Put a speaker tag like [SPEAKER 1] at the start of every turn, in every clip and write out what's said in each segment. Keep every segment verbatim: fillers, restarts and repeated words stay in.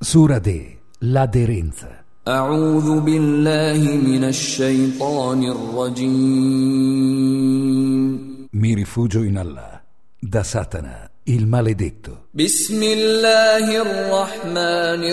[SPEAKER 1] Sura de l'aderenza.
[SPEAKER 2] أعوذ بالله من الشيطان الرجيم.
[SPEAKER 1] Mi rifugio in Allah, da Satana, il maledetto.
[SPEAKER 2] بسم الله الرحمن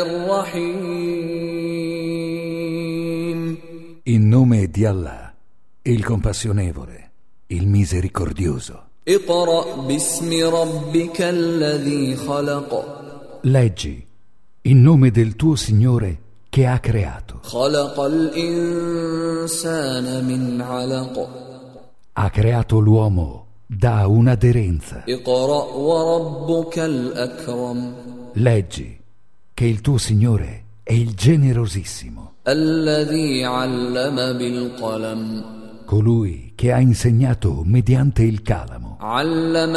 [SPEAKER 2] الرحيم.
[SPEAKER 1] In nome di Allah, il compassionevole, il misericordioso.
[SPEAKER 2] اقرأ باسم ربك الذي خلق.
[SPEAKER 1] Leggi, in nome del tuo Signore che ha creato.
[SPEAKER 2] خلق الإنسان من علق.
[SPEAKER 1] Ha creato l'uomo da un'aderenza.
[SPEAKER 2] اقرأ وربك الأكرم.
[SPEAKER 1] Leggi, che il tuo Signore è il generosissimo.
[SPEAKER 2] الذي علم بالقلم.
[SPEAKER 1] Colui che ha insegnato mediante il calamo.
[SPEAKER 2] علم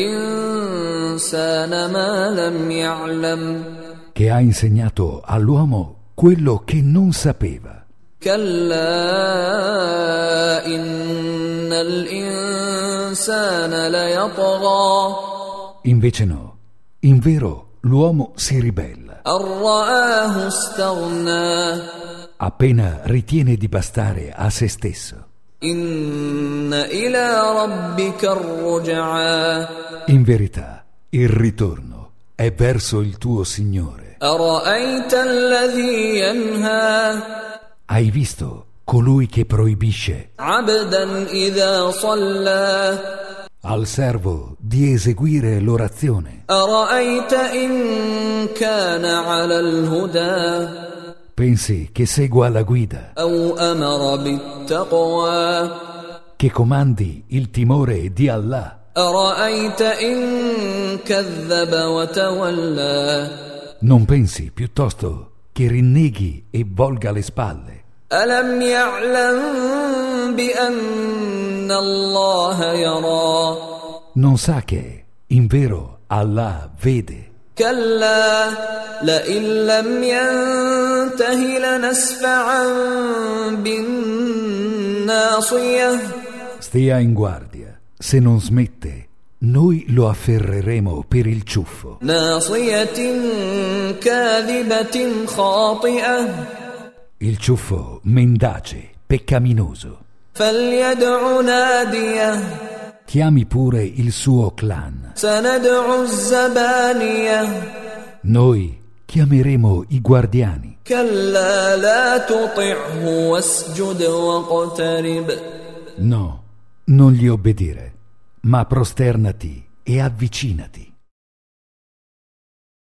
[SPEAKER 2] الإنسان ما لم يعلم.
[SPEAKER 1] Che ha insegnato all'uomo quello che non sapeva.
[SPEAKER 2] كلا إن الإنسان ليطغى.
[SPEAKER 1] Invece no, in vero l'uomo si ribella.
[SPEAKER 2] أن رآه استغنى.
[SPEAKER 1] Appena ritiene di bastare a se stesso.
[SPEAKER 2] إن إلى ربك الرجعى.
[SPEAKER 1] In verità, il ritorno è verso il tuo Signore.
[SPEAKER 2] أرأيت الذي ينهى.
[SPEAKER 1] Hai visto colui che proibisce
[SPEAKER 2] عبدا إذا صلى.
[SPEAKER 1] al servo di eseguire l'orazione?
[SPEAKER 2] أرأيت إن كان على الهدى.
[SPEAKER 1] Pensi che segua la guida,
[SPEAKER 2] أو أمر بالتقوى.
[SPEAKER 1] che comandi il timore di Allah?
[SPEAKER 2] أرأيت إن كذب وتولى.
[SPEAKER 1] Non pensi piuttosto che rinneghi e volga le spalle?
[SPEAKER 2] ألم يعلم بأن الله يرى.
[SPEAKER 1] Non sa che, in vero, Allah vede.
[SPEAKER 2] كلا لئن لم ينته لنسفعا بالناصية.
[SPEAKER 1] Stia in guardia, se non smette, noi lo afferreremo per il ciuffo.
[SPEAKER 2] ناصية كاذبة خاطئة.
[SPEAKER 1] Il ciuffo mendace, peccaminoso.
[SPEAKER 2] فليدع ناديه.
[SPEAKER 1] Chiami pure il suo clan.
[SPEAKER 2] سندع الزبانية.
[SPEAKER 1] Noi chiameremo i guardiani.
[SPEAKER 2] كلا لا تطعه واسجد واقترب.
[SPEAKER 1] No, non gli obbedire, ma prosternati e avvicinati.